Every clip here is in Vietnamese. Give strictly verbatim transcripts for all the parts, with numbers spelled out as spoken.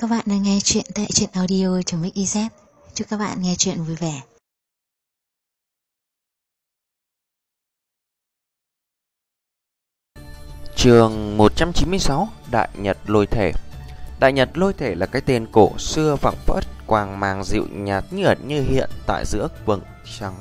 các bạn đang nghe chuyện tại truyện audio.mixyz. Chúc các bạn nghe chuyện vui vẻ. Chương một trăm chín mươi sáu, Đại Nhật Lôi Thể. Đại Nhật Lôi Thể là cái tên cổ xưa phảng phất, quang mang dịu nhạt như ẩn như hiện tại giữa vầng trắng.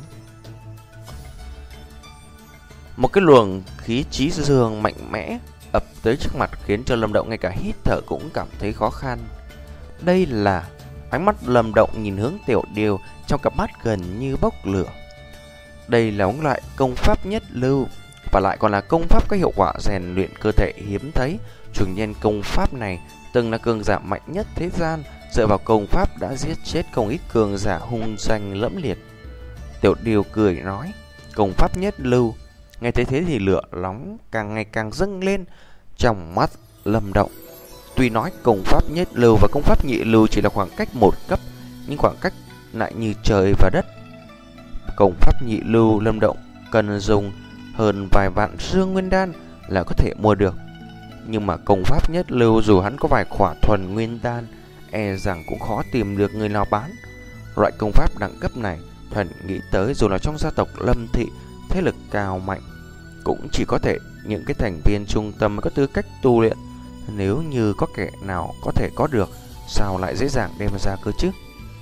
Một cái luồng khí trí dương mạnh mẽ ập tới trước mặt khiến cho Lâm Động ngay cả hít thở cũng cảm thấy khó khăn. Đây là ánh mắt Lâm Động nhìn hướng Tiểu Điều, trong cặp mắt gần như bốc lửa. Đây là một loại công pháp nhất lưu, và lại còn là công pháp có hiệu quả rèn luyện cơ thể hiếm thấy. Chủ nhân công pháp này từng là cường giả mạnh nhất thế gian, dựa vào công pháp đã giết chết không ít cường giả hung danh lẫm liệt. Tiểu Điều cười nói, công pháp nhất lưu. Nghe thấy thế thì lửa nóng càng ngày càng dâng lên trong mắt Lâm Động. Tuy nói công pháp nhất lưu và công pháp nhị lưu chỉ là khoảng cách một cấp, nhưng khoảng cách lại như trời và đất. Công pháp nhị lưu Lâm Động cần dùng hơn vài vạn dương nguyên đan là có thể mua được. Nhưng mà công pháp nhất lưu dù hắn có vài khỏa thuần nguyên đan, e rằng cũng khó tìm được người nào bán. Loại công pháp đẳng cấp này, Thuần nghĩ tới dù là trong gia tộc Lâm Thị, thế lực cao mạnh, cũng chỉ có thể những cái thành viên trung tâm mới có tư cách tu luyện. Nếu như có kẻ nào có thể có được, sao lại dễ dàng đem ra cơ chứ?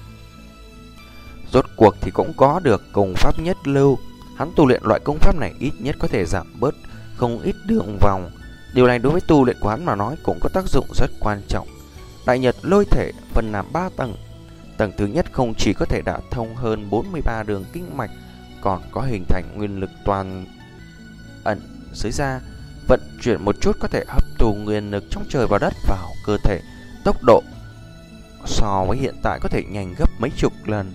Rốt cuộc thì cũng có được công pháp nhất lưu. Hắn tu luyện loại công pháp này ít nhất có thể giảm bớt không ít đường vòng. Điều này đối với tu luyện của hắn mà nói cũng có tác dụng rất quan trọng. Đại Nhật Lôi Thể phân làm ba tầng. Tầng thứ nhất không chỉ có thể đả thông hơn bốn mươi ba đường kinh mạch, còn có hình thành nguyên lực toàn ẩn dưới da, vận chuyển một chút có thể hấp thụ nguyên lực trong trời và đất vào cơ thể. Tốc độ so với hiện tại có thể nhanh gấp mấy chục lần.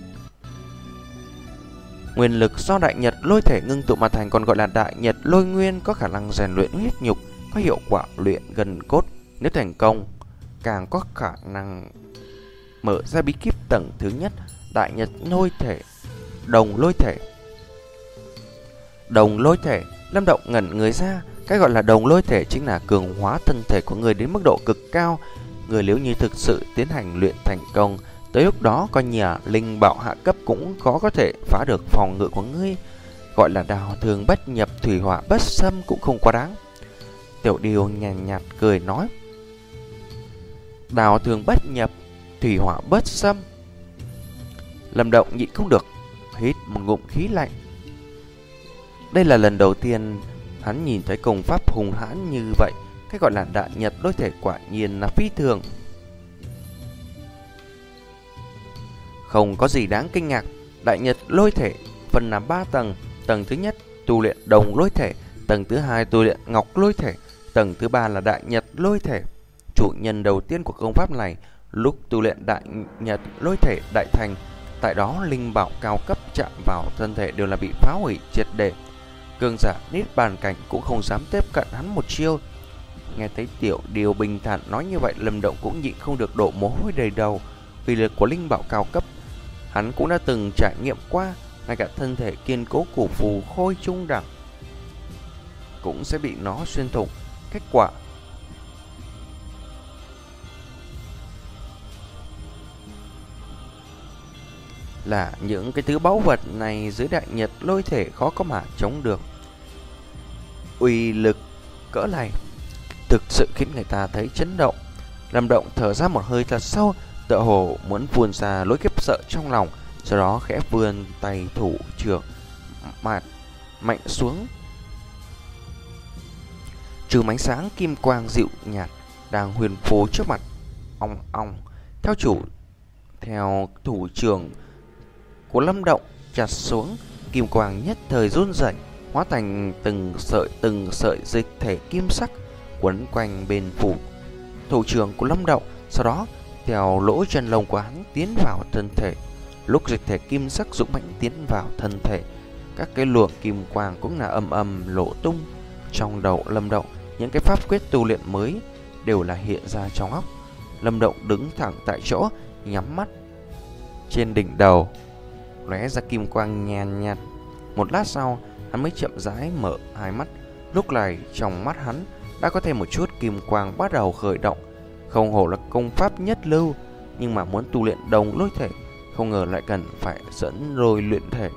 Nguyên lực do Đại Nhật Lôi Thể ngưng tụ mà thành còn gọi là Đại Nhật Lôi Nguyên, có khả năng rèn luyện huyết nhục, có hiệu quả luyện gần cốt. Nếu thành công, càng có khả năng mở ra bí kíp tầng thứ nhất, Đại Nhật Lôi Thể. Đồng Lôi Thể. Đồng Lôi Thể. Lâm Động ngẩn người ra. Cái gọi là đồng lôi thể chính là cường hóa thân thể của người đến mức độ cực cao. Người nếu như thực sự tiến hành luyện thành công, tới lúc đó coi nhà linh bảo hạ cấp cũng khó có thể phá được phòng ngự của ngươi. Gọi là đào thường bất nhập, thủy hỏa bất xâm cũng không quá đáng. Tiểu Điều nhàn nhạt, nhạt cười nói, đào thường bất nhập, thủy hỏa bất xâm. Lâm Động nhịn không được, hít một ngụm khí lạnh. Đây là lần đầu tiên hắn nhìn thấy công pháp hùng hãn như vậy. Cái gọi là Đại Nhật Lôi Thể quả nhiên là phi thường. Không có gì đáng kinh ngạc. Đại Nhật Lôi Thể phân làm ba tầng. Tầng thứ nhất tu luyện đồng lôi thể, tầng thứ hai tu luyện ngọc lôi thể, tầng thứ ba là Đại Nhật Lôi Thể. Chủ nhân đầu tiên của công pháp này lúc tu luyện Đại Nhật Lôi Thể đại thành, tại đó linh bảo cao cấp chạm vào thân thể đều là bị phá hủy triệt để. Cường giả Niết Bàn cảnh cũng không dám tiếp cận hắn một chiêu. Nghe thấy Tiểu Điều bình thản nói như vậy, Lâm Động cũng nhịn không được đổ mồ hôi đầy đầu. Vì lực của linh bảo cao cấp, hắn cũng đã từng trải nghiệm qua, ngay cả thân thể kiên cố của phù khôi trung đẳng cũng sẽ bị nó xuyên thủng. Kết quả là những cái thứ báu vật này dưới Đại Nhật Lôi Thể khó có mà chống được. Uy lực cỡ này thực sự khiến người ta thấy chấn động. Lâm Động thở ra một hơi thật sâu, tựa hồ muốn vươn ra lối khiếp sợ trong lòng, sau đó khẽ vươn tay thủ trưởng mạt mạnh xuống. Chùm ánh sáng kim quang dịu nhạt đang huyền phù trước mặt ong ong. Theo chủ theo thủ trưởng của Lâm Động chặt xuống, kim quang nhất thời run rẩy, hóa thành từng sợi từng sợi dịch thể kim sắc quấn quanh bên phủ thủ trưởng của Lâm Động. Sau đó theo lỗ chân lông của hắn tiến vào thân thể. Lúc dịch thể kim sắc dũng mãnh tiến vào thân thể, các cái luồng kim quang cũng là âm âm lộ tung. Trong đầu Lâm Động, những cái pháp quyết tu luyện mới đều là hiện ra trong óc. Lâm Động đứng thẳng tại chỗ, nhắm mắt. Trên đỉnh đầu lóe ra kim quang nhàn nhạt. Một lát sau, hắn mới chậm rãi mở hai mắt. Lúc này trong mắt hắn đã có thêm một chút kim quang bắt đầu khởi động. Không hổ là công pháp nhất lưu, nhưng mà muốn tu luyện đồng lôi thể, không ngờ lại cần phải dẫn lôi luyện thể.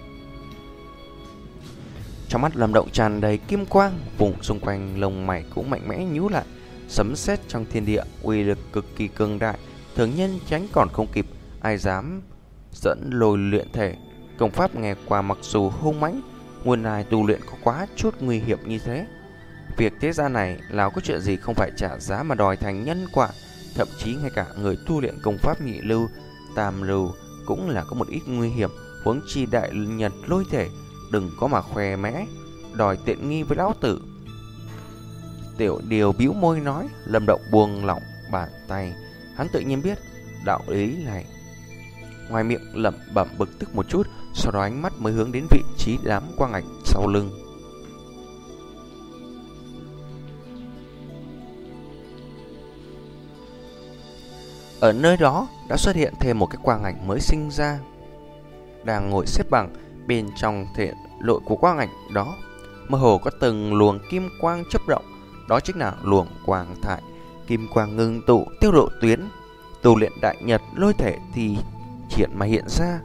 Trong mắt Lâm Động tràn đầy kim quang, vùng xung quanh lông mày cũng mạnh mẽ nhíu lại. Sấm sét trong thiên địa, uy lực cực kỳ cường đại, thường nhân tránh còn không kịp, ai dám dẫn lôi luyện thể. Công pháp nghe qua mặc dù hung mãnh, nguyên lai tu luyện có quá chút nguy hiểm như thế. Việc thế gian này nào có chuyện gì không phải trả giá mà đòi thành nhân quả. Thậm chí ngay cả người tu luyện công pháp nhị lưu, tam lưu cũng là có một ít nguy hiểm, huống chi đại nhật lôi thể. Đừng có mà khoe mẽ, đòi tiện nghi với lão tử. Tiểu Điều bĩu môi nói. Lâm Động buông lỏng bàn tay, hắn tự nhiên biết đạo lý này. Ngoài miệng lẩm bẩm bực tức một chút, sau đó ánh mắt mới hướng đến vị trí đám quang ảnh sau lưng. Ở nơi đó đã xuất hiện thêm một cái quang ảnh mới sinh ra, đang ngồi xếp bằng. Bên trong thể nội của quang ảnh đó mơ hồ có từng luồng kim quang chớp động, đó chính là luồng quang thải. Kim quang ngưng tụ tiêu độ tuyến tu luyện đại nhật lôi thể thì triển mà hiện ra.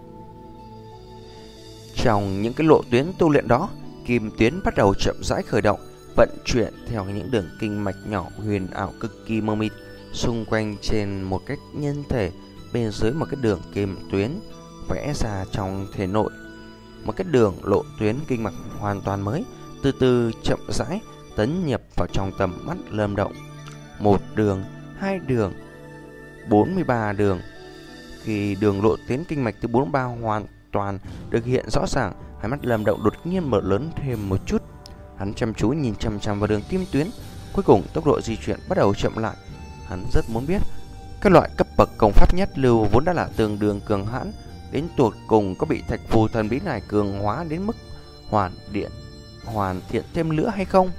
Trong những cái lộ tuyến tu luyện đó, kim tuyến bắt đầu chậm rãi khởi động, vận chuyển theo những đường kinh mạch nhỏ huyền ảo cực kỳ mơ mịt xung quanh trên một cái nhân thể. Bên dưới một cái đường kim tuyến vẽ ra trong thể nội, một cái đường lộ tuyến kinh mạch hoàn toàn mới, từ từ chậm rãi tấn nhập vào trong tầm mắt Lâm Động. Một đường, hai đường, bốn mươi ba đường. Khi đường lộ tuyến kinh mạch thứ bốn mươi ba hoàn toàn được hiện rõ ràng, hai mắt Lâm Động đột nhiên mở lớn thêm một chút. Hắn chăm chú nhìn chằm chằm vào đường kim tuyến. Cuối cùng tốc độ di chuyển bắt đầu chậm lại. Hắn rất muốn biết các loại cấp bậc công pháp nhất lưu vốn đã là tương đương cường hãn, đến tột cùng có bị thạch phù thần bí này cường hóa đến mức hoàn điện hoàn thiện thêm nữa hay không.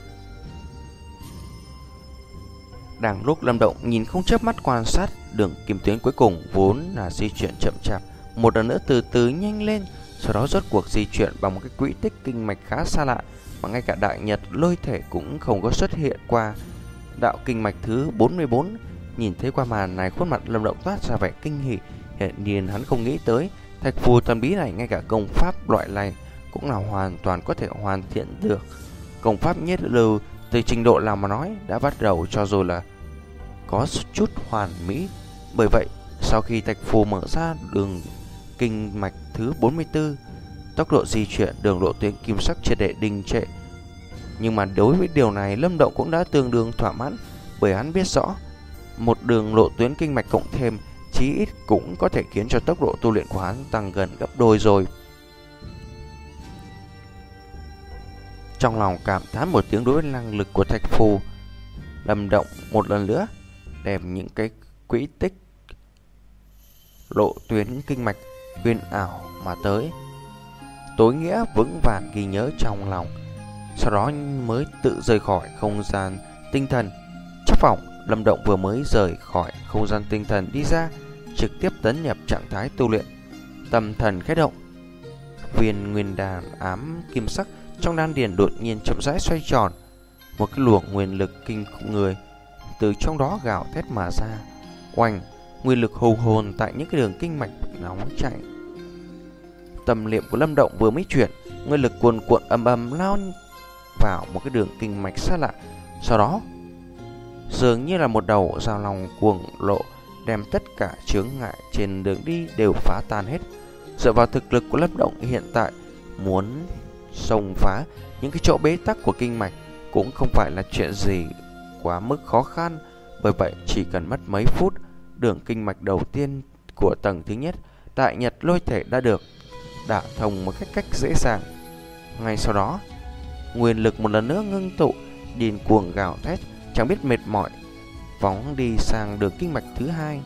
Đang lúc Lâm Động nhìn không chớp mắt quan sát đường kim tuyến cuối cùng vốn là di chuyển chậm chạp, một lần nữa từ từ nhanh lên, sau đó rốt cuộc di chuyển bằng một cái quỹ tích kinh mạch khá xa lạ mà ngay cả đại nhật lôi thể cũng không có xuất hiện qua. Đạo kinh mạch thứ bốn mươi bốn. Nhìn thấy qua màn này, khuôn mặt Lâm Động toát ra vẻ kinh hỉ. Hiện nhiên hắn không nghĩ tới thạch phù thần bí này ngay cả công pháp loại này cũng là hoàn toàn có thể hoàn thiện được. Công pháp nhất lưu từ trình độ nào mà nói đã bắt đầu cho dù là có chút hoàn mỹ. Bởi vậy sau khi thạch phù mở ra đường kinh mạch thứ bốn mươi tư, tốc độ di chuyển đường lộ tuyến kim sắc triệt để đình trệ. Nhưng mà đối với điều này Lâm Động cũng đã tương đương thỏa mãn, bởi hắn biết rõ một đường lộ tuyến kinh mạch cộng thêm chí ít cũng có thể khiến cho tốc độ tu luyện của hắn tăng gần gấp đôi rồi. Trong lòng cảm thán một tiếng đối với năng lực của thạch phù, Lâm Động một lần nữa đem những cái quỹ tích lộ tuyến kinh mạch huyền ảo mà tới tối nghĩa vững vàng ghi nhớ trong lòng. Sau đó mới tự rời khỏi không gian tinh thần. Trong phòng, Lâm Động vừa mới rời khỏi không gian tinh thần đi ra, trực tiếp tấn nhập trạng thái tu luyện. Tâm thần khẽ động, viên nguyên đan ám kim sắc trong đan điền đột nhiên chậm rãi xoay tròn. Một cái luồng nguyên lực kinh khủng người từ trong đó gào thét mà ra. Oanh, nguyên lực hùng hồn tại những cái đường kinh mạch nóng chảy. Tâm niệm của Lâm Động vừa mới chuyển, nguyên lực cuồn cuộn ầm ầm lao vào một cái đường kinh mạch xa lạ. Sau đó dường như là một đầu dao long cuồng lộ, đem tất cả chướng ngại trên đường đi đều phá tan hết. Dựa vào thực lực của Lâm Động hiện tại, muốn xông phá những cái chỗ bế tắc của kinh mạch cũng không phải là chuyện gì quá mức khó khăn. Bởi vậy chỉ cần mất mấy phút, đường kinh mạch đầu tiên của tầng thứ nhất đại nhật lôi thể đã được đả thông một cách cách dễ dàng. Ngay sau đó, nguyên lực một lần nữa ngưng tụ, điên cuồng gào thét, chẳng biết mệt mỏi, phóng đi sang đường kinh mạch thứ hai.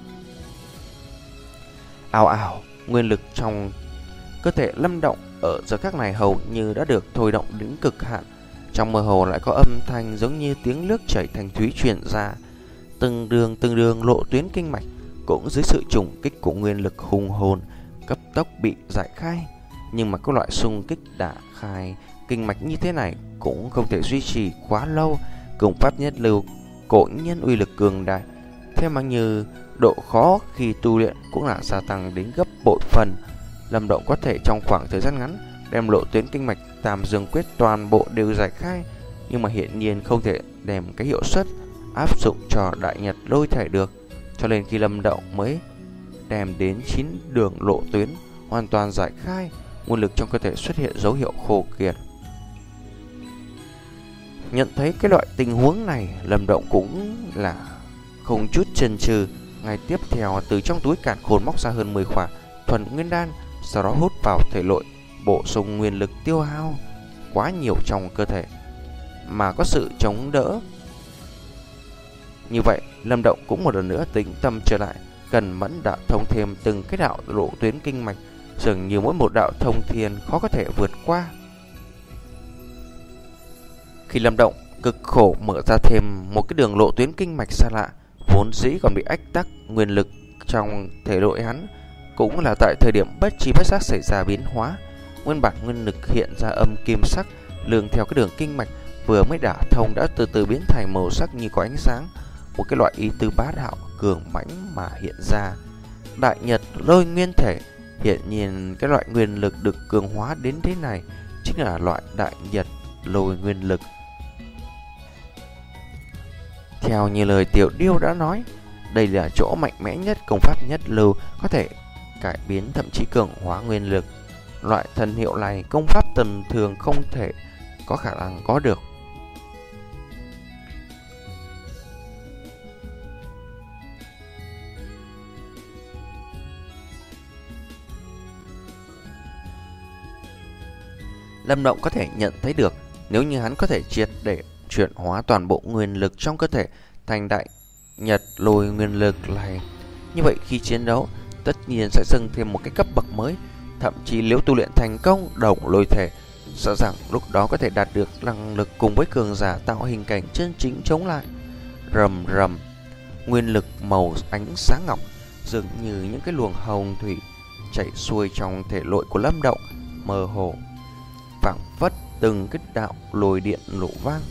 Ào ào, nguyên lực trong cơ thể Lâm Động ở giờ khắc này hầu như đã được thôi động đến cực hạn. Trong mơ hồ lại có âm thanh giống như tiếng nước chảy thành thúy truyền ra. Từng đường từng đường lộ tuyến kinh mạch cũng dưới sự trùng kích của nguyên lực hùng hồn cấp tốc bị giải khai. Nhưng mà các loại xung kích đã khai kinh mạch như thế này cũng không thể duy trì quá lâu. Công pháp nhất lưu cổ nhân uy lực cường đại, Thế mà như độ khó khi tu luyện cũng là gia tăng đến gấp bội phần. Lâm Động có thể trong khoảng thời gian ngắn đem lộ tuyến kinh mạch Tam Dương Quyết toàn bộ đều giải khai, nhưng mà hiển nhiên không thể đem cái hiệu suất áp dụng cho Đại Nhật Lôi Thể được. Cho nên khi Lâm Động mới đem đến chín đường lộ tuyến hoàn toàn giải khai, nguồn lực trong cơ thể xuất hiện dấu hiệu khô kiệt. Nhận thấy cái loại tình huống này, Lâm Động cũng là không chút chần chừ, ngày tiếp theo từ trong túi càn khôn móc ra hơn mười khỏa thuần nguyên đan, sau đó hút vào thể nội, bổ sung nguyên lực tiêu hao quá nhiều trong cơ thể mà có sự chống đỡ. Như vậy, Lâm Động cũng một lần nữa tĩnh tâm trở lại, cần mẫn đạo thông thêm từng cái đạo lộ tuyến kinh mạch, dường như mỗi một đạo thông thiên khó có thể vượt qua. Khi Lâm Động cực khổ mở ra thêm một cái đường lộ tuyến kinh mạch xa lạ, vốn dĩ còn bị ách tắc nguyên lực trong thể nội hắn, cũng là tại thời điểm bất chi bất giác xảy ra biến hóa. Nguyên bản nguyên lực hiện ra âm kim sắc, lường theo cái đường kinh mạch vừa mới đả thông đã từ từ biến thành màu sắc như có ánh sáng, một cái loại ý tứ bá đạo cường mãnh mà hiện ra. Đại Nhật Lôi Nguyên Thể, hiện nhiên cái loại nguyên lực được cường hóa đến thế này chính là loại Đại Nhật Lôi Nguyên Lực. Theo như lời Tiểu Điêu đã nói, đây là chỗ mạnh mẽ nhất, công pháp nhất lưu, có thể cải biến thậm chí cường hóa nguyên lực. Loại thần hiệu này công pháp tầm thường không thể có khả năng có được. Lâm Động có thể nhận thấy được, nếu như hắn có thể triệt để chuyển hóa toàn bộ nguyên lực trong cơ thể thành Đại Nhật Lôi Nguyên Lực này, như vậy khi chiến đấu tất nhiên sẽ dâng thêm một cái cấp bậc mới. Thậm chí nếu tu luyện thành công Đồng Lôi Thể, sợ rằng lúc đó có thể đạt được năng lực cùng với cường giả tạo hình cảnh chân chính chống lại. Rầm rầm, nguyên lực màu ánh sáng ngọc dường như những cái luồng hồng thủy chảy xuôi trong thể nội của Lâm Động, mơ hồ phảng phất từng cái đạo lôi điện nổ vang.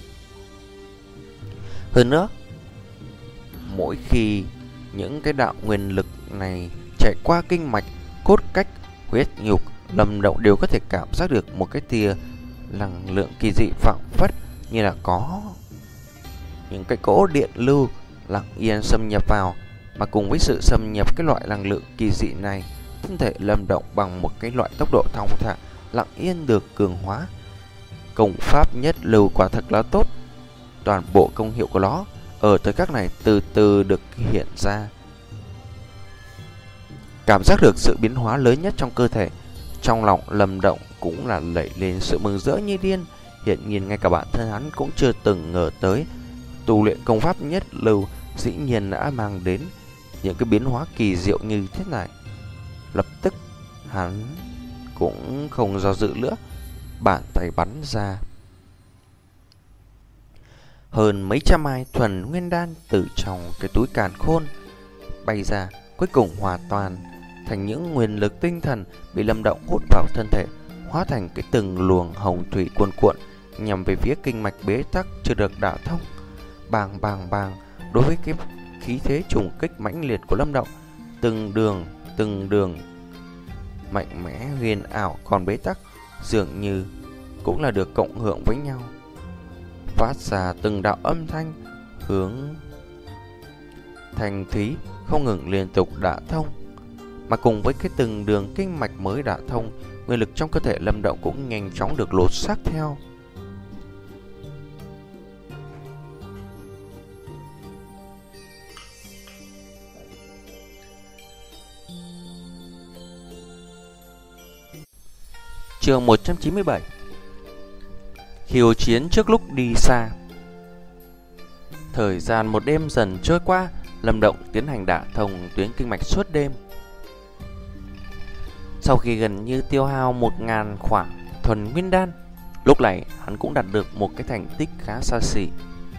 Hơn nữa, mỗi khi những cái đạo nguyên lực này chạy qua kinh mạch, cốt cách, huyết nhục, Lâm Động đều có thể cảm giác được một cái tia năng lượng kỳ dị phảng phất như là có những cái cỗ điện lưu lặng yên xâm nhập vào. Mà cùng với sự xâm nhập cái loại năng lượng kỳ dị này, thân thể Lâm Động bằng một cái loại tốc độ thong thả lặng yên được cường hóa. Công pháp nhất lưu quả thật là tốt. Toàn bộ công hiệu của nó ở thời khắc này từ từ được hiện ra. Cảm giác được sự biến hóa lớn nhất trong cơ thể, trong lòng Lâm Động cũng là lẩy lên sự mừng rỡ như điên. Hiện nhiên ngay cả bản thân hắn cũng chưa từng ngờ tới tu luyện công pháp nhất lưu dĩ nhiên đã mang đến những cái biến hóa kỳ diệu như thế này. Lập tức hắn cũng không do dự nữa, bàn tay bắn ra hơn mấy trăm mai thuần nguyên đan từ trong cái túi càn khôn bay ra, cuối cùng hòa toàn thành những nguyên lực tinh thần bị Lâm Động hút vào thân thể, hóa thành cái từng luồng hồng thủy cuồn cuộn nhằm về phía kinh mạch bế tắc chưa được đả thông. Bàng bàng bàng, đối với cái khí thế trùng kích mãnh liệt của Lâm Động, từng đường từng đường mạnh mẽ huyền ảo còn bế tắc dường như cũng là được cộng hưởng với nhau, phát ra từng đạo âm thanh hướng thành thúy không ngừng liên tục đả thông. Mà cùng với cái từng đường kinh mạch mới đả thông, nguyên lực trong cơ thể Lâm Động cũng nhanh chóng được lột xác theo. Chương một trăm chín mươi bảy. Khiêu chiến trước lúc đi xa. Thời gian một đêm dần trôi qua, Lâm Động tiến hành đả thông tuyến kinh mạch suốt đêm. Sau khi gần như tiêu hao một ngàn khỏa thuần nguyên đan, lúc này hắn cũng đạt được một cái thành tích khá xa xỉ.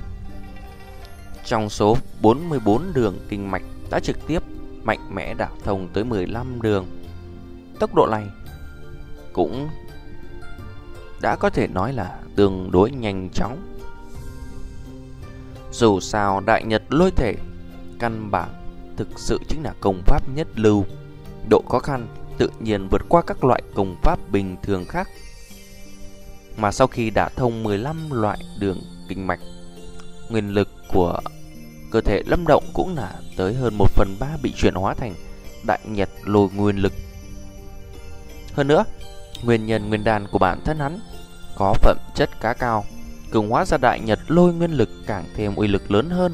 Trong số bốn mươi bốn đường kinh mạch đã trực tiếp mạnh mẽ đả thông tới mười lăm đường. Tốc độ này cũng đã có thể nói là tương đối nhanh chóng. Dù sao Đại Nhật Lôi Thể căn bản thực sự chính là công pháp nhất lưu. Độ khó khăn tự nhiên vượt qua các loại công pháp bình thường khác. Mà sau khi đã thông mười lăm loại đường kinh mạch, nguyên lực của cơ thể Lâm Động cũng là tới hơn một phần ba bị chuyển hóa thành đại nhật lôi nguyên lực. Hơn nữa, nguyên nhân nguyên đan của bản thân hắn có phẩm chất khá cao, cường hóa ra đại nhật lôi nguyên lực càng thêm uy lực lớn hơn.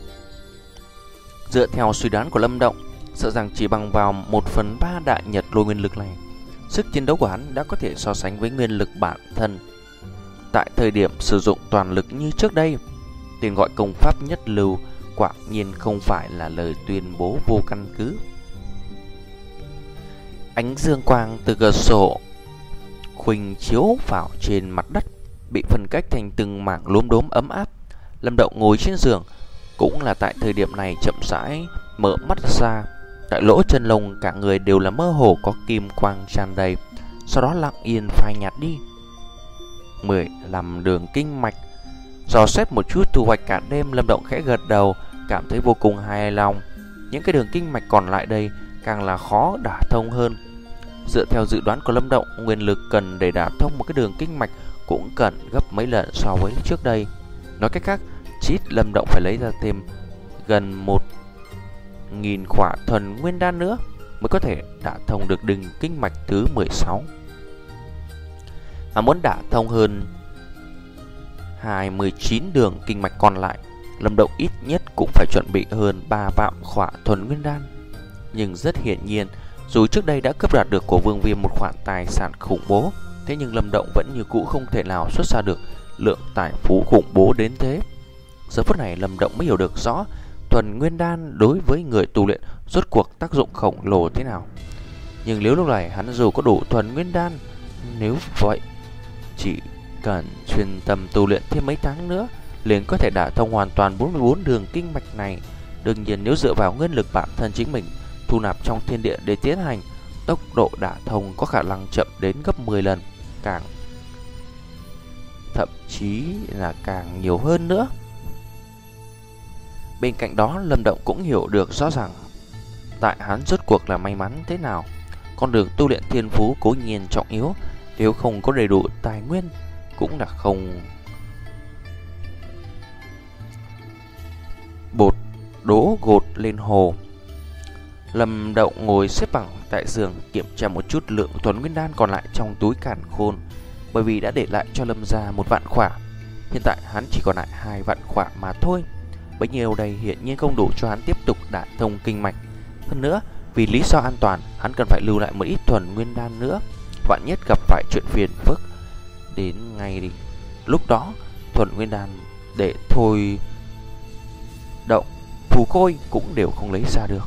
Dựa theo suy đoán của Lâm Động, sợ rằng chỉ bằng vào một phần ba đại nhật lôi nguyên lực này, sức chiến đấu của hắn đã có thể so sánh với nguyên lực bản thân. Tại thời điểm sử dụng toàn lực như trước đây, tên gọi công pháp nhất lưu quả nhiên không phải là lời tuyên bố vô căn cứ. Ánh dương quang từ cửa sổ khuynh chiếu vào trên mặt đất, bị phân cách thành từng mảng lốm đốm ấm áp. Lâm Động ngồi trên giường, cũng là tại thời điểm này chậm rãi mở mắt ra. Tại lỗ chân lông cả người đều là mơ hồ có kim quang tràn đầy, sau đó lặng yên phai nhạt đi. mười lăm đường kinh mạch. Dò xét một chút thu hoạch cả đêm, Lâm Động khẽ gật đầu, cảm thấy vô cùng hài lòng. Những cái đường kinh mạch còn lại đây càng là khó đả thông hơn. Dựa theo dự đoán của Lâm Động, nguyên lực cần để đả thông một cái đường kinh mạch cũng cần gấp mấy lần so với trước đây. Nói cách khác, chít Lâm Động phải lấy ra thêm gần một nghìn khỏa thuần nguyên đan nữa mới có thể đả thông được đường kinh mạch thứ mười sáu. Mà muốn đả thông hơn hai mươi chín đường kinh mạch còn lại, Lâm Động ít nhất cũng phải chuẩn bị hơn ba vạn khỏa thuần nguyên đan. Nhưng rất hiển nhiên, dù trước đây đã cướp đoạt được của Vương Viêm một khoản tài sản khủng bố, thế nhưng Lâm Động vẫn như cũ không thể nào xuất ra được lượng tài phú khủng bố đến thế. Giờ phút này Lâm Động mới hiểu được rõ thuần nguyên đan đối với người tu luyện rốt cuộc tác dụng khổng lồ thế nào. Nhưng nếu lúc này hắn dù có đủ thuần nguyên đan, nếu vậy chỉ cần chuyên tâm tu luyện thêm mấy tháng nữa liền có thể đả thông hoàn toàn bốn mươi bốn đường kinh mạch này. Đương nhiên nếu dựa vào nguyên lực bản thân chính mình thu nạp trong thiên địa để tiến hành, tốc độ đả thông có khả năng chậm đến gấp mười lần, càng thậm chí là càng nhiều hơn nữa. Bên cạnh đó, Lâm Động cũng hiểu được rõ ràng tại hắn rốt cuộc là may mắn thế nào. Con đường tu luyện thiên phú cố nhiên trọng yếu, nếu không có đầy đủ tài nguyên cũng là không bột đố gột lên hồ. Lâm Động ngồi xếp bằng tại giường, kiểm tra một chút lượng thuần nguyên đan còn lại trong túi càn khôn, bởi vì đã để lại cho Lâm gia một vạn khỏa. Hiện tại hắn chỉ còn lại hai vạn khỏa mà thôi. Bấy nhiêu đây hiện nhiên không đủ cho hắn tiếp tục đả thông kinh mạch. Hơn nữa, vì lý do an toàn, hắn cần phải lưu lại một ít thuần nguyên đan nữa, vạn nhất gặp phải chuyện phiền phức đến ngay đi lúc đó, thuần nguyên đan để thôi động phù khôi cũng đều không lấy ra được.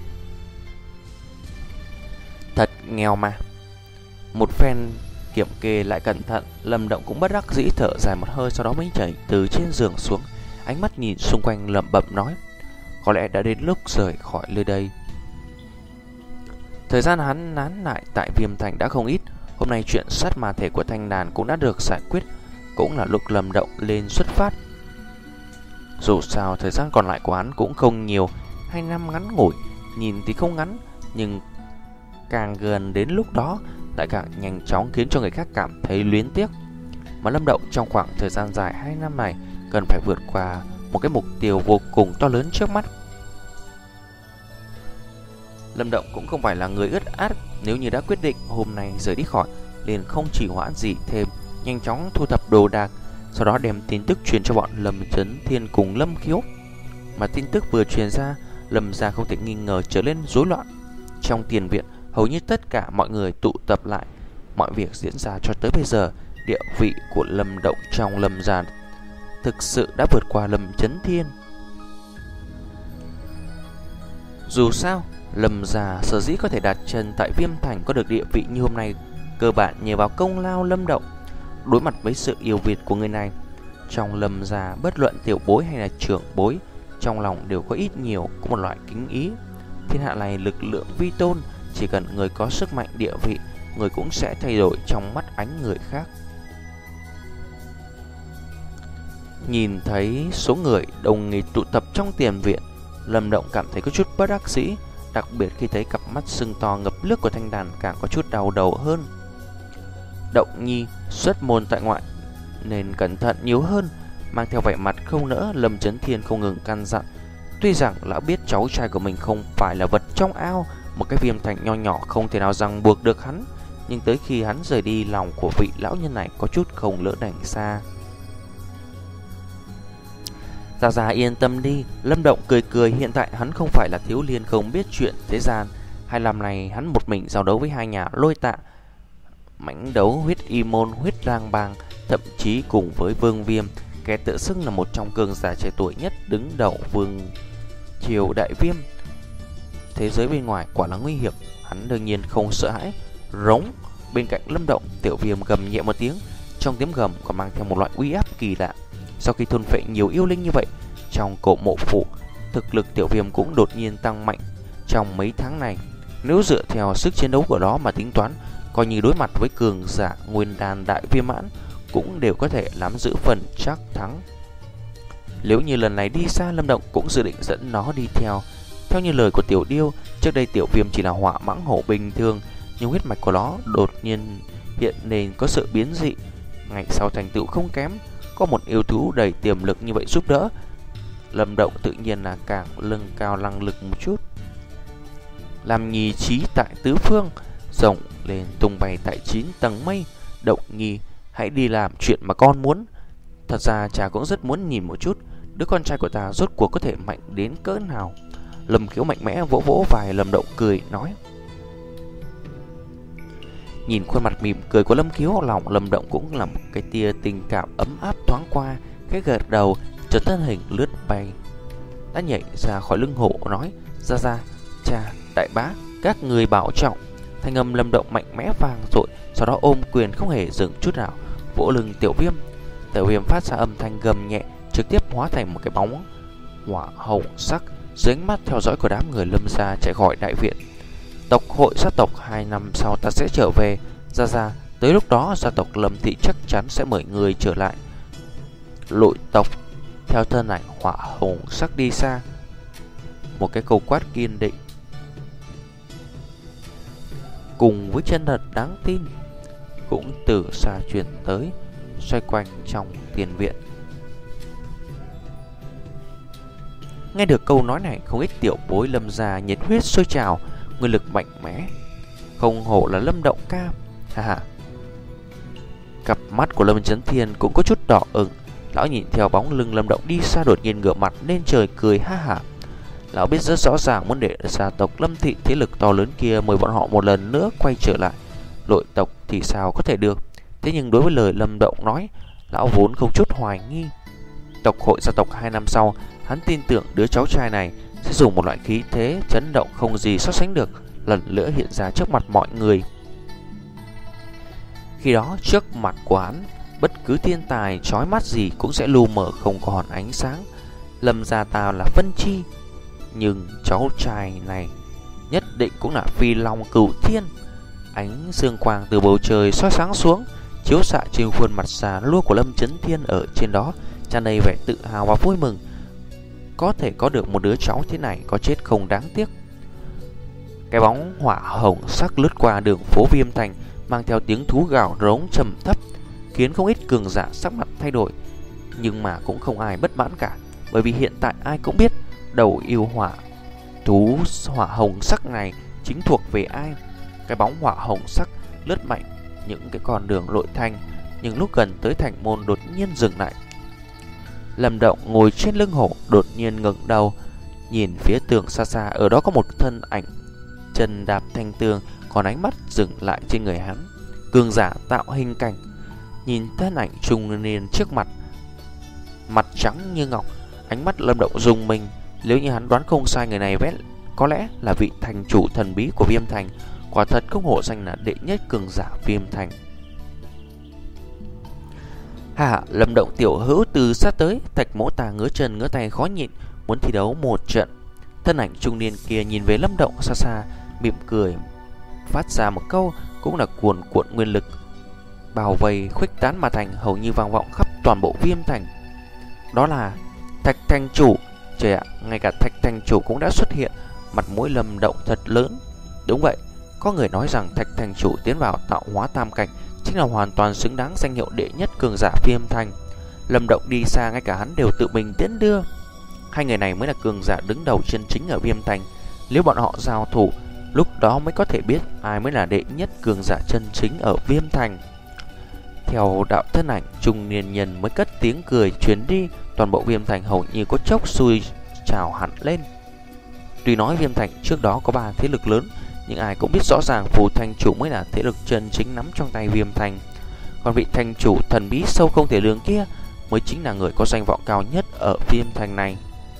Thật nghèo mà. Một phen kiểm kê lại cẩn thận, Lâm Động cũng bất đắc dĩ thở dài một hơi, sau đó mới chảy từ trên giường xuống, ánh mắt nhìn xung quanh lẩm bẩm nói: có lẽ đã đến lúc rời khỏi nơi đây. Thời gian hắn nán lại tại Viêm Thành đã không ít. Hôm nay chuyện sát ma thể của Thanh Đàn cũng đã được giải quyết, cũng là lúc Lâm Động lên xuất phát. Dù sao thời gian còn lại của hắn cũng không nhiều, hai năm ngắn ngủi, nhìn thì không ngắn, nhưng càng gần đến lúc đó lại càng nhanh chóng khiến cho người khác cảm thấy luyến tiếc. Mà Lâm Động trong khoảng thời gian dài hai năm này cần phải vượt qua một cái mục tiêu vô cùng to lớn trước mắt. Lâm Động cũng không phải là người ướt át, nếu như đã quyết định hôm nay rời đi khỏi, liền không chỉ hoãn gì thêm, nhanh chóng thu thập đồ đạc, sau đó đem tin tức truyền cho bọn Lâm Chấn Thiên cùng Lâm Khiếu. Mà tin tức vừa truyền ra, Lâm gia không thể nghi ngờ trở lên rối loạn. Trong tiền viện, hầu như tất cả mọi người tụ tập lại. Mọi việc diễn ra cho tới bây giờ, địa vị của Lâm Động trong Lâm gia thực sự đã vượt qua Lâm Chấn Thiên. Dù sao, Lâm gia sở dĩ có thể đặt chân tại Viêm Thành, có được địa vị như hôm nay, cơ bản nhờ vào công lao Lâm Động. Đối mặt với sự yêu Việt của người này, trong Lâm gia bất luận tiểu bối hay là trưởng bối, trong lòng đều có ít nhiều có một loại kính ý. Thiên hạ này lực lượng vi tôn, chỉ cần người có sức mạnh địa vị, người cũng sẽ thay đổi trong mắt ánh người khác. Nhìn thấy số người đông nghịt tụ tập trong tiền viện, Lâm Động cảm thấy có chút bất đắc dĩ, đặc biệt khi thấy cặp mắt sưng to ngập nước của Thanh Đàn càng có chút đau đầu hơn. Động Nhi xuất môn tại ngoại nên cẩn thận nhiều hơn, mang theo vẻ mặt không nỡ. Lâm Chấn Thiên không ngừng căn dặn. Tuy rằng lão biết cháu trai của mình không phải là vật trong ao, một cái viêm thành nho nhỏ không thể nào ràng buộc được hắn, nhưng tới khi hắn rời đi, lòng của vị lão nhân này có chút không lỡ đành xa. Gia Gia yên tâm đi, Lâm Động cười cười, hiện tại hắn không phải là thiếu niên không biết chuyện thế gian. Hai năm này hắn một mình giao đấu với hai nhà Lôi Tạ, mãnh đấu huyết y môn, huyết lang bang, thậm chí cùng với Vương Viêm, kẻ tự xưng là một trong cường giả trẻ tuổi nhất đứng đầu Vương Triều Đại Viêm. Thế giới bên ngoài quả là nguy hiểm, hắn đương nhiên không sợ hãi. Rống bên cạnh Lâm Động, Tiểu Viêm gầm nhẹ một tiếng, trong tiếng gầm còn mang theo một loại uy áp kỳ lạ. Sau khi thôn phệ nhiều yêu linh như vậy, trong cổ mộ phụ, thực lực Tiểu Viêm cũng đột nhiên tăng mạnh trong mấy tháng này. Nếu dựa theo sức chiến đấu của nó mà tính toán, coi như đối mặt với cường giả nguyên đan đại viêm mãn cũng đều có thể nắm giữ phần chắc thắng. Nếu như lần này đi xa, Lâm Động cũng dự định dẫn nó đi theo. Theo như lời của Tiểu Điêu, trước đây Tiểu Viêm chỉ là hỏa mãng hổ bình thường, nhưng huyết mạch của nó đột nhiên hiện nên có sự biến dị, ngày sau thành tựu không kém. Có một yêu thú đầy tiềm lực như vậy giúp đỡ, Lâm Động tự nhiên là càng nâng cao năng lực một chút. Làm nhì trí tại tứ phương, rồng lên tung bay tại chín tầng mây. Động Nhi, hãy đi làm chuyện mà con muốn. Thật ra cha cũng rất muốn nhìn một chút đứa con trai của ta rốt cuộc có thể mạnh đến cỡ nào. Lâm Khiếu mạnh mẽ vỗ vỗ vai Lâm Động cười nói. Nhìn khuôn mặt mỉm cười của Lâm Khiếu, lòng Lâm Động cũng là một cái tia tình cảm ấm áp thoáng qua, cái gật đầu, chợt thân hình lướt bay đã nhảy ra khỏi lưng hổ nói: Ra ra, cha, đại bá, các người bảo trọng. Thanh âm Lâm Động mạnh mẽ vang dội, sau đó ôm quyền không hề dừng chút nào, vỗ lưng Tiểu Viêm. Tiểu Viêm phát ra âm thanh gầm nhẹ, trực tiếp hóa thành một cái bóng hỏa hồng sắc dưới ánh mắt theo dõi của đám người Lâm gia chạy khỏi đại viện. Tộc hội gia tộc hai năm sau ta sẽ trở về, ra ra, tới lúc đó gia tộc Lâm thị chắc chắn sẽ mời người trở lại. Lội tộc theo thân ảnh hỏa hồng sắc đi xa, một cái câu quát kiên định cùng với chân thật đáng tin cũng từ xa truyền tới, xoay quanh trong tiền viện. Nghe được câu nói này, không ít tiểu bối Lâm gia nhiệt huyết sôi trào, nguyên lực mạnh mẽ, không hổ là Lâm Động ca. Ha ha. Cặp mắt của Lâm Chấn Thiên cũng có chút đỏ ửng. Lão nhìn theo bóng lưng Lâm Động đi xa, đột nhiên ngửa mặt lên trời cười ha hả. Lão biết rất rõ ràng muốn để gia tộc Lâm thị thế lực to lớn kia mời bọn họ một lần nữa quay trở lại. Nội tộc thì sao có thể được. Thế nhưng đối với lời Lâm Động nói, lão vốn không chút hoài nghi. Tộc hội gia tộc hai năm sau, hắn tin tưởng đứa cháu trai này sẽ dùng một loại khí thế chấn động không gì so sánh được, lần nữa hiện ra trước mặt mọi người. Khi đó trước mặt của hắn, bất cứ thiên tài chói mắt gì cũng sẽ lu mờ không còn ánh sáng. Lâm gia ta là phân chi, nhưng cháu trai này nhất định cũng là phi long cửu thiên. Ánh dương quang từ bầu trời soi sáng xuống, chiếu xạ trên khuôn mặt già nua của Lâm Chấn Thiên, ở trên đó tràn đầy vẻ tự hào và vui mừng. Có thể có được một đứa cháu thế này, có chết không đáng tiếc. Cái bóng hỏa hồng sắc lướt qua đường phố Viêm Thành, mang theo tiếng thú gào rống trầm thấp, khiến không ít cường giả sắc mặt thay đổi. Nhưng mà cũng không ai bất mãn cả, bởi vì hiện tại ai cũng biết đầu yêu hỏa thú hỏa hồng sắc này chính thuộc về ai. Cái bóng hỏa hồng sắc lướt mạnh những cái con đường nội thành, nhưng lúc gần tới thành môn đột nhiên dừng lại. Lâm Động ngồi trên lưng hổ đột nhiên ngẩng đầu nhìn phía tường xa xa, ở đó có một thân ảnh chân đạp thanh tường, còn ánh mắt dừng lại trên người hắn. Cường giả tạo hình cảnh nhìn thân ảnh trung niên trước mặt, mặt trắng như ngọc. Ánh mắt Lâm Động rùng mình, nếu như hắn đoán không sai, người này vẽ có lẽ là vị thành chủ thần bí của Viêm Thành. Quả thật không hổ danh là đệ nhất cường giả Viêm Thành. Hà, Lâm Động tiểu hữu từ xa tới. Thạch Mỗ Tà ngứa chân ngứa tay khó nhịn, muốn thi đấu một trận. Thân ảnh trung niên kia nhìn về Lâm Động xa xa, mỉm cười, phát ra một câu cũng là cuồn cuộn nguyên lực bao vây khuếch tán mà thành, hầu như vang vọng khắp toàn bộ Viêm Thành. Đó là Thạch thành chủ, Trời ạ, ngay cả Thạch Thành Chủ cũng đã xuất hiện, mặt mũi Lâm Động thật lớn. Đúng vậy, có người nói rằng Thạch Thành Chủ tiến vào tạo hóa tam cảnh chính là hoàn toàn xứng đáng danh hiệu đệ nhất cường giả Viêm Thành. Lâm Động đi xa ngay cả hắn đều tự mình tiến đưa. Hai người này mới là cường giả đứng đầu chân chính ở Viêm Thành. Nếu bọn họ giao thủ, lúc đó mới có thể biết ai mới là đệ nhất cường giả chân chính ở Viêm Thành. Theo đạo thân ảnh, trung niên nhân mới cất tiếng cười truyền đi. Toàn bộ Viêm Thành hầu như có chốc xui trào hẳn lên. Tuy nói Viêm Thành trước đó có ba thế lực lớn, nhưng ai cũng biết rõ ràng Phù Thành Chủ mới là thế lực chân chính nắm trong tay Viêm Thành. Còn vị thành chủ thần bí sâu không thể lường kia mới chính là người có danh vọng cao nhất ở Viêm Thành này.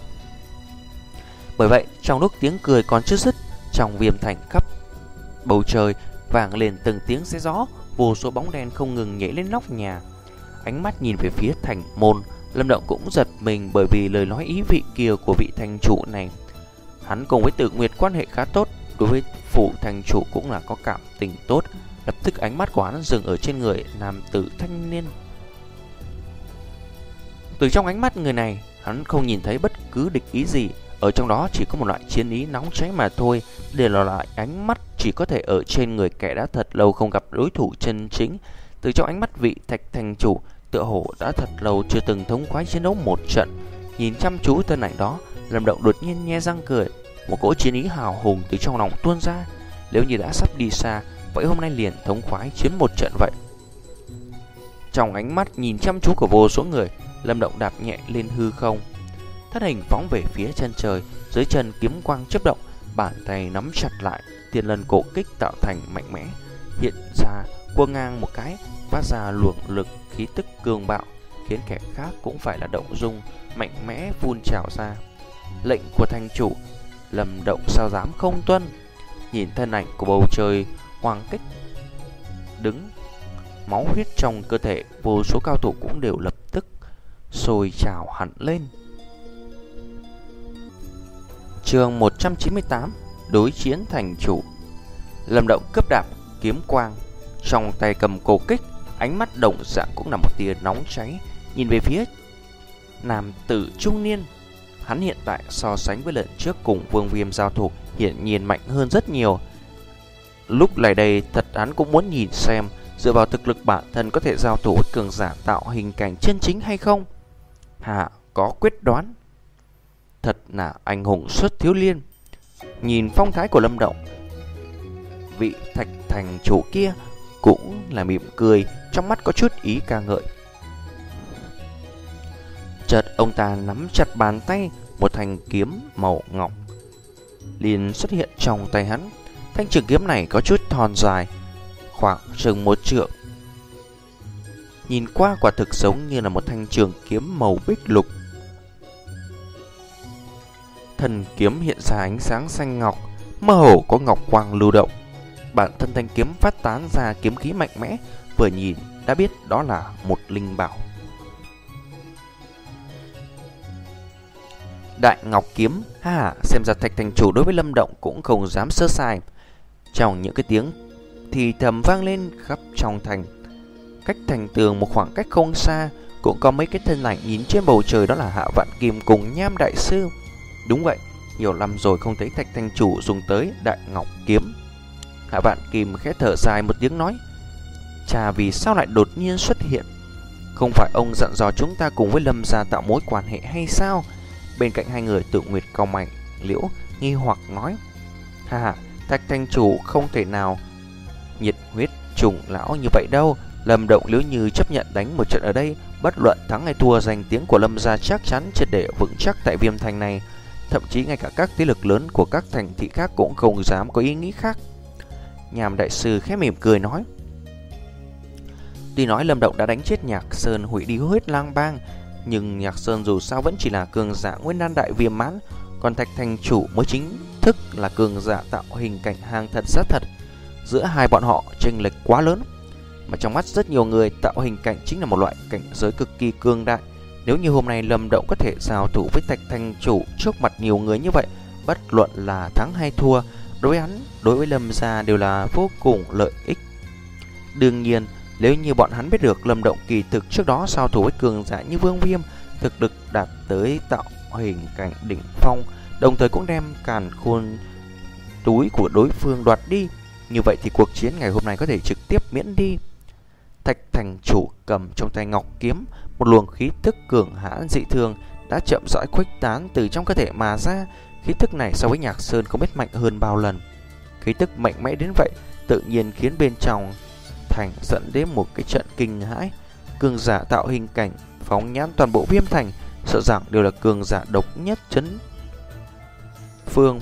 Bởi vậy, trong lúc tiếng cười còn chưa dứt, trong Viêm Thành khắp bầu trời vang lên từng tiếng xé gió, vô số bóng đen không ngừng nhảy lên nóc nhà. Ánh mắt nhìn về phía thành môn, Lâm Động cũng giật mình bởi vì lời nói ý vị kia của vị thành chủ này. Hắn cùng với Tử Nguyệt quan hệ khá tốt, đối với Phủ thành chủ cũng là có cảm tình tốt. Lập tức ánh mắt của hắn dừng ở trên người nam tử thanh niên. Từ trong ánh mắt người này, hắn không nhìn thấy bất cứ địch ý gì. Ở trong đó chỉ có một loại chiến ý nóng cháy mà thôi. Để là loại ánh mắt chỉ có thể ở trên người kẻ đã thật lâu không gặp đối thủ chân chính. Từ trong ánh mắt vị Thạch thành chủ, tựa hồ đã thật lâu chưa từng thống khoái chiến đấu một trận. Nhìn chăm chú thân ảnh đó, Lâm Động đột nhiên nhe răng cười. Một cỗ chiến ý hào hùng từ trong lòng tuôn ra. Nếu như đã sắp đi xa, vậy hôm nay liền thống khoái chiến một trận vậy. Trong ánh mắt nhìn chăm chú của vô số người, Lâm Động đạp nhẹ lên hư không, thân hình phóng về phía chân trời. Dưới chân kiếm quang chớp động, bàn tay nắm chặt lại, tiền lần cổ kích tạo thành mạnh mẽ hiện ra, quơ ngang một cái, phát ra luồng lực khí tức cường bạo, khiến kẻ khác cũng phải là động dung, mạnh mẽ phun trào ra. Lệnh của thành chủ, Lâm Động sao dám không tuân. Nhìn thân ảnh của bầu trời hoàng kích đứng, máu huyết trong cơ thể vô số cao thủ cũng đều lập tức sôi trào hẳn lên. Chương một trăm chín mươi tám, đối chiến thành chủ. Lâm Động cướp đạp kiếm quang, trong tay cầm cổ kích, ánh mắt đồng dạng cũng là một tia nóng cháy, nhìn về phía nam tử trung niên. Hắn hiện tại so sánh với lần trước cùng Vương Viêm giao thủ hiển nhiên mạnh hơn rất nhiều. Lúc này đây thật hắn cũng muốn nhìn xem dựa vào thực lực bản thân có thể giao thủ với cường giả tạo hình cảnh chân chính hay không. Hạ có quyết đoán, thật là anh hùng xuất thiếu liên. Nhìn phong thái của Lâm Động, vị Thạch thành chủ kia cũng là mỉm cười, trong mắt có chút ý ca ngợi. Chợt ông ta nắm chặt bàn tay, một thanh kiếm màu ngọc liền xuất hiện trong tay hắn. Thanh trường kiếm này có chút thon dài, khoảng chừng một trượng. Nhìn qua quả thực giống như là một thanh trường kiếm màu bích lục. Thân kiếm hiện ra ánh sáng xanh ngọc, mơ hồ có ngọc quang lưu động. Bản thân thanh kiếm phát tán ra kiếm khí mạnh mẽ, vừa nhìn đã biết đó là một linh bảo. Đại Ngọc Kiếm, ha, xem ra Thạch thành chủ đối với Lâm Động cũng không dám sơ sai. Trong những cái tiếng thì thầm vang lên khắp trong thành, cách thành tường một khoảng cách không xa cũng có mấy cái thân ảnh nhìn trên bầu trời, đó là Hạ Vạn Kim cùng Nham đại sư. Đúng vậy, nhiều năm rồi không thấy Thạch thành chủ dùng tới Đại Ngọc Kiếm. Hạ Vạn Kim khẽ thở dài một tiếng nói: chà, vì sao lại đột nhiên xuất hiện? Không phải ông dặn dò chúng ta cùng với Lâm gia tạo mối quan hệ hay sao? Bên cạnh hai người, Tự Nguyệt cau mày liễu nghi hoặc nói: ha ha, Thạch thành chủ không thể nào nhiệt huyết trùng lão như vậy đâu. Lâm Động nếu như chấp nhận đánh một trận ở đây, bất luận thắng hay thua, danh tiếng của Lâm gia chắc chắn triệt để vững chắc tại Viêm thành này. Thậm chí ngay cả các thế lực lớn của các thành thị khác cũng không dám có ý nghĩ khác. Nhàm đại sư khẽ mỉm cười nói: tuy nói Lâm Động đã đánh chết Nhạc Sơn, hủy đi huyết lang bang, nhưng Nhạc Sơn dù sao vẫn chỉ là cường giả nguyên đan đại viêm mãn, còn Thạch thành chủ mới chính thức là cường giả tạo hình cảnh hàng thật giá thật. Giữa hai bọn họ chênh lệch quá lớn, mà trong mắt rất nhiều người, tạo hình cảnh chính là một loại cảnh giới cực kỳ cường đại. Nếu như hôm nay Lâm Động có thể giao thủ với Thạch thành chủ trước mặt nhiều người như vậy, bất luận là thắng hay thua, đối với hắn, đối với Lâm gia đều là vô cùng lợi ích. Đương nhiên, nếu như bọn hắn biết được Lâm Động kỳ thực trước đó giao thủ với cường giả như Vương Viêm, thực lực đạt tới tạo hình cảnh đỉnh phong, đồng thời cũng đem càn khôn túi của đối phương đoạt đi. Như vậy thì cuộc chiến ngày hôm nay có thể trực tiếp miễn đi. Thạch thành chủ cầm trong tay ngọc kiếm, một luồng khí tức cường hãn dị thường đã chậm rãi khuếch tán từ trong cơ thể mà ra. Khí tức này so với Nhạc Sơn không biết mạnh hơn bao lần. Khí tức mạnh mẽ đến vậy tự nhiên khiến bên trong thành dẫn đến một cái trận kinh hãi. Cường giả tạo hình cảnh phóng nhãn toàn bộ Viêm Thành, sợ rằng đều là cường giả độc nhất chấn phương.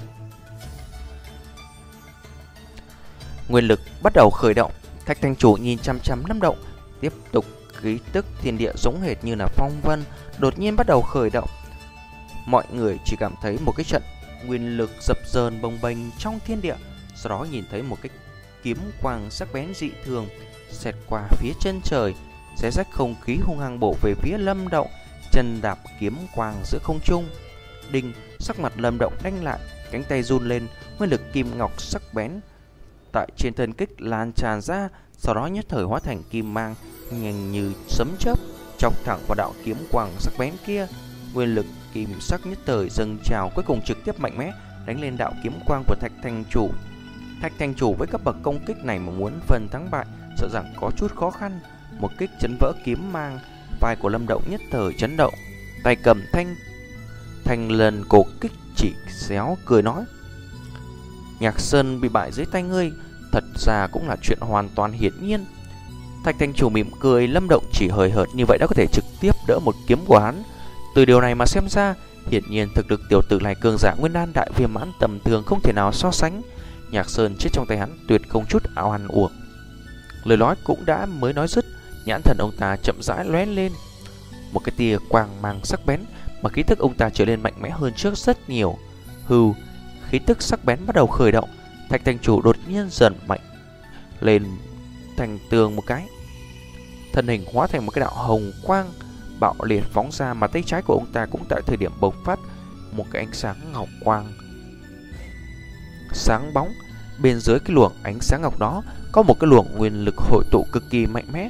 Nguyên lực bắt đầu khởi động. Thạch thành chủ nhìn chăm chăm Lâm Động, tiếp tục khí tức thiên địa giống hệt như là phong vân đột nhiên bắt đầu khởi động. Mọi người chỉ cảm thấy một cái trận nguyên lực dập dờn bồng bềnh trong thiên địa, sau đó nhìn thấy một cái kiếm quang sắc bén dị thường xẹt qua phía chân trời, xé rách không khí hung hăng bổ về phía Lâm Động, chân đạp kiếm quang giữa không trung. Đinh, sắc mặt Lâm Động đanh lại, cánh tay run lên, nguyên lực kim ngọc sắc bén tại trên thân kích lan tràn ra, sau đó nhất thời hóa thành kim mang nhanh như sấm chớp chọc thẳng vào đạo kiếm quang sắc bén kia. Nguyên lực kim sắc nhất thời dâng trào, cuối cùng trực tiếp mạnh mẽ đánh lên đạo kiếm quang của Thạch thành chủ. Thạch thành chủ với cấp bậc công kích này mà muốn phân thắng bại sợ rằng có chút khó khăn. Một kích chấn vỡ kiếm mang, vai của Lâm Động nhất thời chấn động, tay cầm thanh thành lần cổ kích chỉ xéo cười nói: Nhạc Sơn bị bại dưới tay ngươi, thật ra cũng là chuyện hoàn toàn hiển nhiên. Thạch thành chủ mỉm cười, Lâm Động chỉ hời hợt như vậy đã có thể trực tiếp đỡ một kiếm của hắn. Từ điều này mà xem ra, hiển nhiên thực lực tiểu tử này cường giả nguyên đan đại viêm mãn tầm thường không thể nào so sánh. Nhạc Sơn chết trong tay hắn tuyệt không chút ảo ăn uổng. Lời nói cũng đã mới nói dứt, nhãn thần ông ta chậm rãi lóe lên một cái tia quang mang sắc bén, mà khí tức ông ta trở nên mạnh mẽ hơn trước rất nhiều. Hừ, khí tức sắc bén bắt đầu khởi động. Thạch thành chủ đột nhiên dần mạnh lên thành tường một cái, thân hình hóa thành một cái đạo hồng quang bạo liệt phóng ra, mà tay trái của ông ta cũng tại thời điểm bộc phát một cái ánh sáng ngọc quang sáng bóng. Bên dưới cái luồng ánh sáng ngọc đó có một cái luồng nguyên lực hội tụ cực kỳ mạnh mẽ.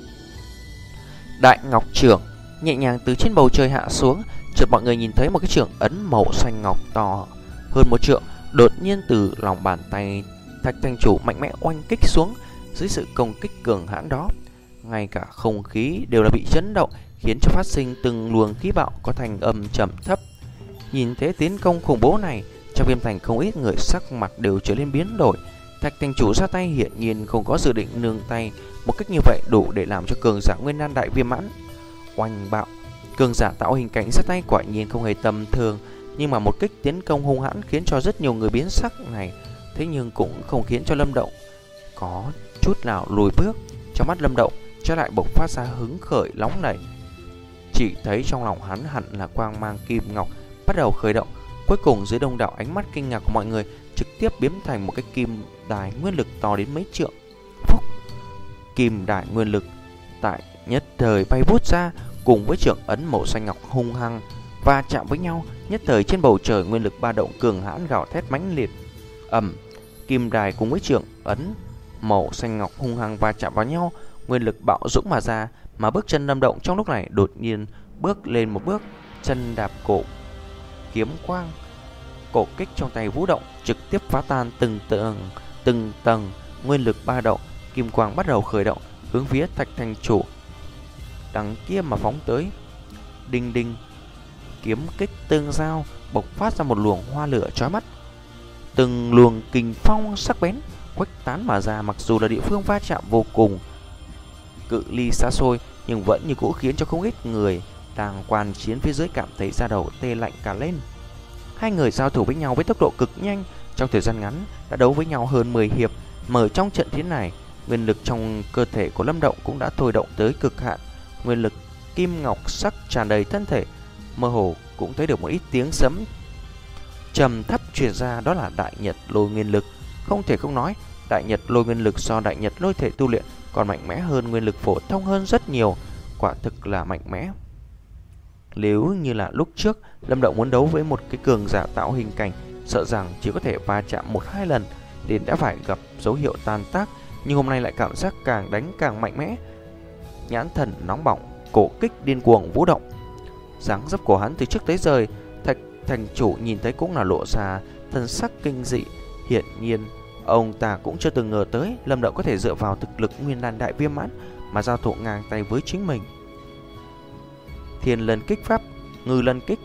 Đại Ngọc Trưởng nhẹ nhàng từ trên bầu trời hạ xuống, chợt mọi người nhìn thấy một cái trưởng ấn màu xanh ngọc to hơn một trượng đột nhiên từ lòng bàn tay Thạch thành chủ mạnh mẽ oanh kích xuống. Dưới sự công kích cường hãn đó, ngay cả không khí đều là bị chấn động, khiến cho phát sinh từng luồng khí bạo có thành âm trầm thấp. Nhìn thế tiến công khủng bố này, trong Viêm Thành không ít người sắc mặt đều trở nên biến đổi. Thạch thành chủ ra tay hiển nhiên không có dự định nương tay, một cách như vậy đủ để làm cho cường giả nguyên đan đại viêm mãn oanh bạo. Cường giả tạo hình cảnh ra tay quả nhiên không hề tầm thường, nhưng mà một kích tiến công hung hãn khiến cho rất nhiều người biến sắc này, thế nhưng cũng không khiến cho Lâm Động có chút nào lùi bước. Trong mắt Lâm Động trái lại bộc phát ra hứng khởi nóng nảy, chỉ thấy trong lòng hắn hẳn là quang mang kim ngọc bắt đầu khởi động. Cuối cùng dưới đông đảo ánh mắt kinh ngạc của mọi người, trực tiếp biến thành một cái kim đài nguyên lực to đến mấy trượng. Phúc, kim đài nguyên lực tại nhất thời bay vút ra, cùng với trưởng ấn màu xanh ngọc hung hăng và chạm với nhau. Nhất thời trên bầu trời nguyên lực ba động cường hãn gào thét mãnh liệt. Ầm, kim đài cùng với trưởng ấn màu xanh ngọc hung hăng và chạm vào nhau, nguyên lực bạo dũng mà ra. Mà bước chân Lâm Động trong lúc này đột nhiên bước lên một bước, chân đạp cổ kiếm quang, cổ kích trong tay vũ động, trực tiếp phá tan từng tầng từng tầng nguyên lực ba động. Kim quang bắt đầu khởi động, hướng phía Thạch thành chủ đằng kia mà phóng tới. Đinh đinh, kiếm kích tương giao, bộc phát ra một luồng hoa lửa chói mắt. Từng luồng kình phong sắc bén khuếch tán mà ra, mặc dù là địa phương va chạm vô cùng cự ly xa xôi, nhưng vẫn như cũ khiến cho không ít người đang quan chiến phía dưới cảm thấy da đầu tê lạnh cả lên. Hai người giao thủ với nhau với tốc độ cực nhanh, trong thời gian ngắn đã đấu với nhau hơn mười hiệp. Mở trong trận chiến này, nguyên lực trong cơ thể của Lâm Động cũng đã thôi động tới cực hạn. Nguyên lực kim ngọc sắc tràn đầy thân thể, mơ hồ cũng thấy được một ít tiếng sấm trầm thấp truyền ra, đó là đại nhật lôi nguyên lực. Không thể không nói, đại nhật lôi nguyên lực do đại nhật lôi thể tu luyện còn mạnh mẽ hơn nguyên lực phổ thông hơn rất nhiều, quả thực là mạnh mẽ. Nếu như là lúc trước Lâm Động muốn đấu với một cái cường giả tạo hình cảnh, sợ rằng chỉ có thể va chạm một hai lần liền đã phải gặp dấu hiệu tan tác, nhưng hôm nay lại cảm giác càng đánh càng mạnh mẽ. Nhãn thần nóng bỏng, cổ kích điên cuồng vũ động, dáng dấp của hắn từ trước tới giờ thành chủ nhìn thấy cũng là lộ ra thân sắc kinh dị. Hiển nhiên ông ta cũng chưa từng ngờ tới Lâm Động có thể dựa vào thực lực Nguyên Đan Đại Viêm Mãn mà giao thủ ngang tay với chính mình. Thiên Lân Kích Pháp, Ngư Lân Kích.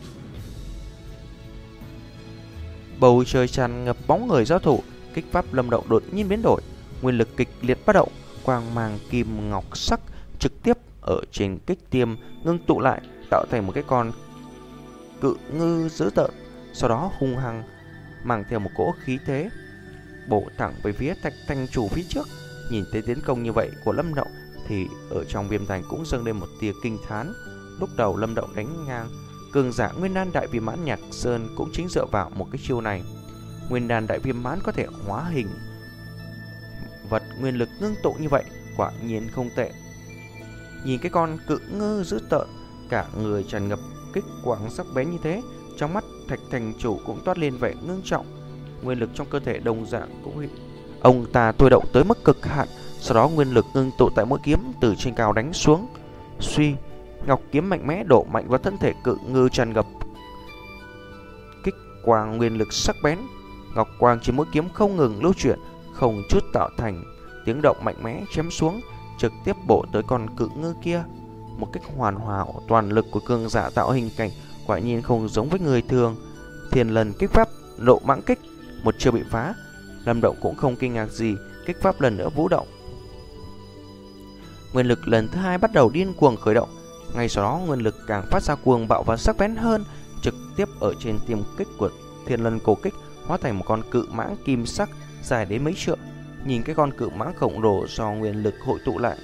Bầu trời tràn ngập bóng người giao thủ, kích pháp Lâm Động đột nhiên biến đổi, nguyên lực kịch liệt bắt động, quang mang kim ngọc sắc trực tiếp ở trên kích tiêm ngưng tụ lại, tạo thành một cái con cự ngư dữ tợn, sau đó hung hăng mang theo một cỗ khí thế bổ thẳng về phía Thạch Thành chủ phía trước. Nhìn thấy tiến công như vậy của Lâm Động thì ở trong Viêm Thành cũng dâng lên một tia kinh thán. Lúc đầu Lâm Động đánh ngang cường giả Nguyên Đan Đại Viêm Mãn Nhạc Sơn cũng chính dựa vào một cái chiêu này. Nguyên Đan Đại Viêm Mãn có thể hóa hình vật nguyên lực ngưng tụ như vậy, quả nhiên không tệ. Nhìn cái con cự ngư dữ tợn, cả người tràn ngập kích quang sắc bén như thế, trong mắt Thạch Thành chủ cũng toát lên vẻ ngưng trọng. Nguyên lực trong cơ thể đồng dạng cũng ông ta thôi động tới mức cực hạn, sau đó nguyên lực ngưng tụ tại mũi kiếm từ trên cao đánh xuống. Suy, ngọc kiếm mạnh mẽ đổ mạnh vào thân thể cự ngư tràn ngập kích quang nguyên lực sắc bén. Ngọc quang trên mũi kiếm không ngừng lưu chuyển, không chút tạo thành tiếng động, mạnh mẽ chém xuống, trực tiếp bổ tới con cự ngư kia. Một cách hoàn hảo, toàn lực của cường giả tạo hình cảnh quả nhiên không giống với người thường. Thiên Lần Kích Pháp, Nộ Mãng Kích, một chiêu bị phá, Lâm Động cũng không kinh ngạc gì, kích pháp lần nữa vũ động. Nguyên lực lần thứ hai bắt đầu điên cuồng khởi động, ngay sau đó nguyên lực càng phát ra cuồng bạo và sắc bén hơn, trực tiếp ở trên tiêm kích của Thiên Lân Cổ Kích hóa thành một con cự mãng kim sắc dài đến mấy trượng. Nhìn cái con cự mãng khổng lồ do nguyên lực hội tụ lại,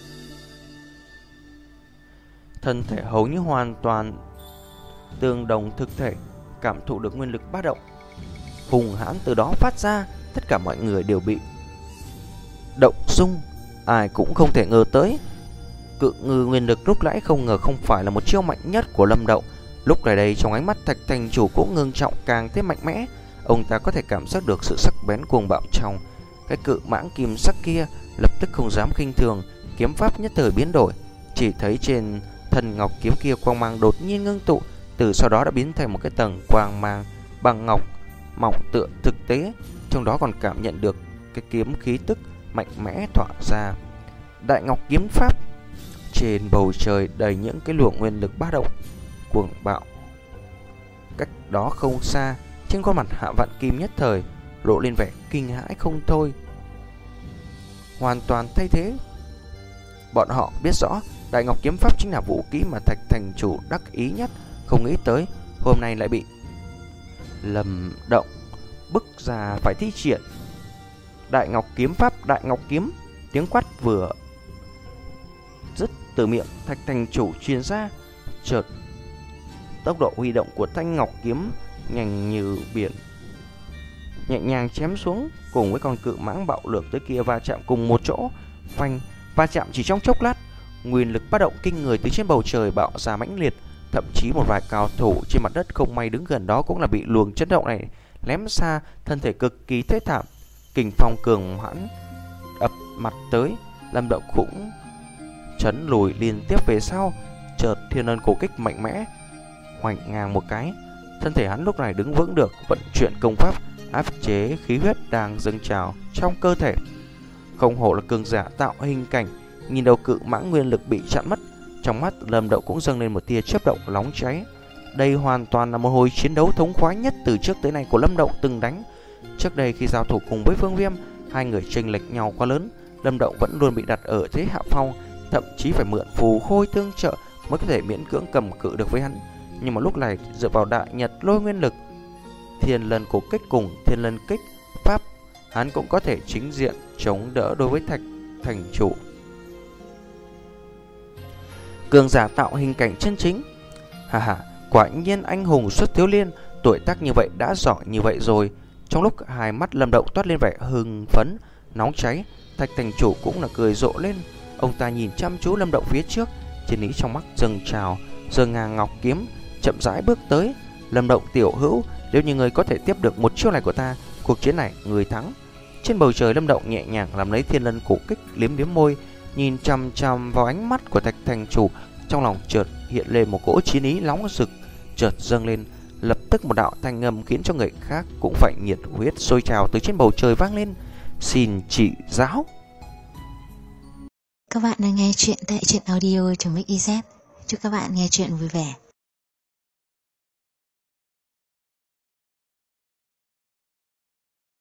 thân thể hầu như hoàn toàn tương đồng thực thể, cảm thụ được nguyên lực bát động hùng hãn từ đó phát ra. Tất cả mọi người đều bị động dung, ai cũng không thể ngờ tới cự ngư nguyên lực lúc nãy không ngờ không phải là một chiêu mạnh nhất của Lâm Động. Lúc này đây trong ánh mắt Thạch Thành chủ cũng ngưng trọng càng thêm mạnh mẽ, ông ta có thể cảm giác được sự sắc bén cuồng bạo trong cái cự mãng kim sắc kia, lập tức không dám khinh thường, kiếm pháp nhất thời biến đổi. Chỉ thấy trên thân ngọc kiếm kia quang mang đột nhiên ngưng tụ, từ sau đó đã biến thành một cái tầng quang mang bằng ngọc mỏng tựa thực tế, trong đó còn cảm nhận được cái kiếm khí tức mạnh mẽ tỏa ra. Đại Ngọc Kiếm Pháp. Trên bầu trời đầy những cái luồng nguyên lực bát động cuồng bạo. Cách đó không xa, trên khuôn mặt Hạ Vạn Kim nhất thời lộ lên vẻ kinh hãi không thôi, hoàn toàn thay thế. Bọn họ biết rõ Đại Ngọc Kiếm Pháp chính là vũ khí mà Thạch Thành chủ đắc ý nhất, không nghĩ tới hôm nay lại bị Lâm Động bức ra phải thi triển Đại Ngọc Kiếm Pháp. Đại Ngọc Kiếm, tiếng quát vừa dứt từ miệng Thạch Thành chủ truyền ra, chợt tốc độ huy động của thanh ngọc kiếm nhanh như biển, nhẹ nhàng chém xuống, cùng với con cự mãng bạo lược tới kia va chạm cùng một chỗ. Phanh, va chạm chỉ trong chốc lát, nguyên lực bát động kinh người từ trên bầu trời bạo ra mãnh liệt, thậm chí một vài cao thủ trên mặt đất không may đứng gần đó cũng là bị luồng chấn động này ném xa, thân thể cực kỳ thê thảm. Kình phong cường hãn ập mặt tới, Lâm Động cũng chấn lùi liên tiếp về sau. Chợt Thiên Ân Cổ Kích mạnh mẽ hoành ngang một cái, thân thể hắn lúc này đứng vững được, vận chuyển công pháp áp chế khí huyết đang dâng trào trong cơ thể. Không hổ là cường giả tạo hình cảnh. Nhìn đầu cự mãng nguyên lực bị chặn mất, trong mắt Lâm Động cũng dâng lên một tia chớp động nóng cháy. Đây hoàn toàn là một hồi chiến đấu thống khoái nhất từ trước tới nay của Lâm Động từng đánh. Trước đây khi giao thủ cùng với Phương Viêm, hai người chênh lệch nhau quá lớn, Lâm Động vẫn luôn bị đặt ở thế hạ phong, thậm chí phải mượn phù khôi tương trợ mới có thể miễn cưỡng cầm cự được với hắn. Nhưng mà lúc này dựa vào Đại Nhật Lôi nguyên lực, Thiên Lân Cổ Kích cùng Thiên Lân Kích Pháp, hắn cũng có thể chính diện chống đỡ đối với Thạch Thành chủ. Cường giả tạo hình cảnh chân chính. Hà hà, quả nhiên anh hùng xuất thiếu liên, tuổi tác như vậy đã giỏi như vậy rồi. Trong lúc hai mắt Lâm Động toát lên vẻ hưng phấn, nóng cháy, Thạch Thành chủ cũng là cười rộ lên. Ông ta nhìn chăm chú Lâm Động phía trước, chiến ý trong mắt dâng trào, giơ ngang ngọc kiếm, chậm rãi bước tới. Lâm Động tiểu hữu, nếu như người có thể tiếp được một chiêu này của ta, cuộc chiến này người thắng. Trên bầu trời Lâm Động nhẹ nhàng làm lấy Thiên Lân Cổ Kích, liếm liếm môi, nhìn chăm chăm vào ánh mắt của Thạch Thành chủ, trong lòng chợt hiện lên một cỗ chiến ý nóng rực chợt dâng lên, Lập tức một đạo thanh âm khiến cho người khác cũng phải nhiệt huyết sôi trào từ trên bầu trời vang lên. Xin chỉ giáo. Các bạn đang nghe chuyện tại truyện audio.mixyz. Chúc các bạn nghe chuyện vui vẻ.